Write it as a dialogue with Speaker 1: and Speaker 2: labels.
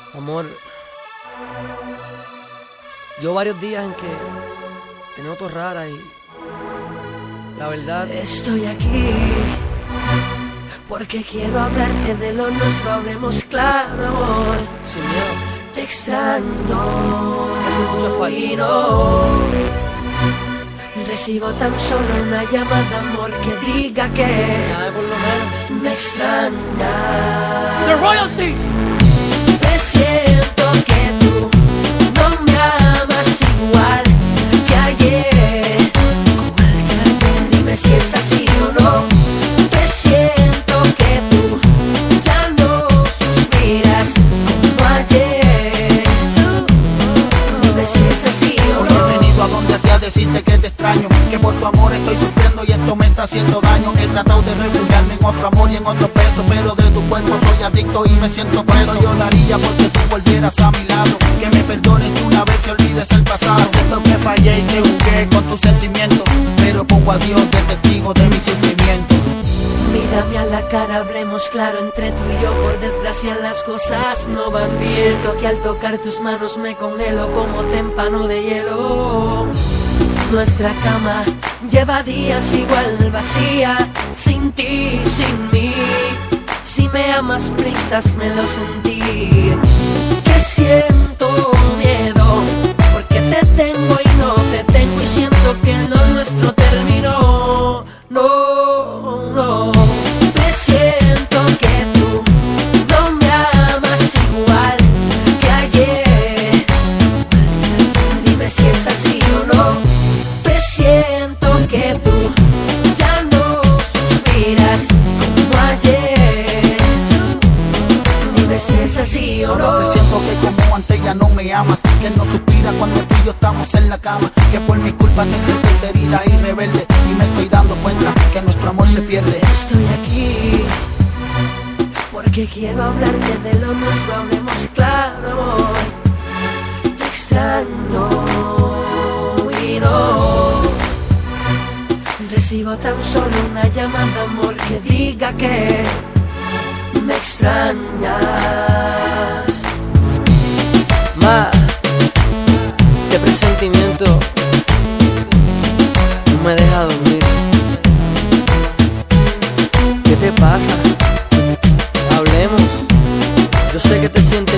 Speaker 1: Amor, llevo varios días en que te noto rara y la verdad
Speaker 2: estoy aquí porque quiero hablarte de lo nuestro, hablemos claro, amor.
Speaker 1: sin miedo
Speaker 2: Te extraño,
Speaker 1: hace mucha falta.
Speaker 2: y no recibo tan solo una llamada, amor, que diga que
Speaker 1: Nada, por lo menos
Speaker 2: me extraña.
Speaker 1: The Royalty.
Speaker 2: Presiento que tú no me amas igual que ayer. Dime si es así o no. Presiento que tú ya no suspiras como ayer. Dime si es así o
Speaker 3: Hoy
Speaker 2: no.
Speaker 3: he venido a donde a ti a decirte que te extraño, que por tu amor estoy sufriendo y esto me está haciendo daño. He tratado de refugiarme en otro amor y en otro peso, pero de tu cuerpo soy adicto y me siento preso. Yo daría porque tú volvieras a mi lado, que me perdones de una vez y olvides el pasado. Acepto que fallé y que jugué con tus sentimientos, pero pongo a Dios de testigo de mi sufrimiento.
Speaker 2: Mírame a la cara, hablemos claro entre tú y yo. Por desgracia las cosas no van bien. Siento que al tocar tus manos me congelo como témpano de hielo. Nuestra cama lleva días igual vacía, sin ti, sin mí. Si me amas, please, házmelo sentir. Que siento miedo, porque te tengo y no te tengo, y siento que lo nuestro terminó. No, no. Presiento que tú no me amas igual que ayer. Dime si es así o no. Presiento que tú ya no suspiras como ayer. Dime si es así o
Speaker 3: Ahora
Speaker 2: no.
Speaker 3: presiento que como antes ya no me amas, que no suspira cuando tú y yo estamos en la cama, que por mi culpa te sientes herida y rebelde, y me estoy dando cuenta que nuestro amor se pierde.
Speaker 2: Estoy aquí porque quiero hablarte de lo nuestro, hablemos claro, amor. Te extraño y no recibo tan solo una llamada, amor, que diga que me extrañas.
Speaker 1: Ma, qué presentimiento no me deja dormir. ¿Qué te pasa? Hablemos. Yo sé que te sientes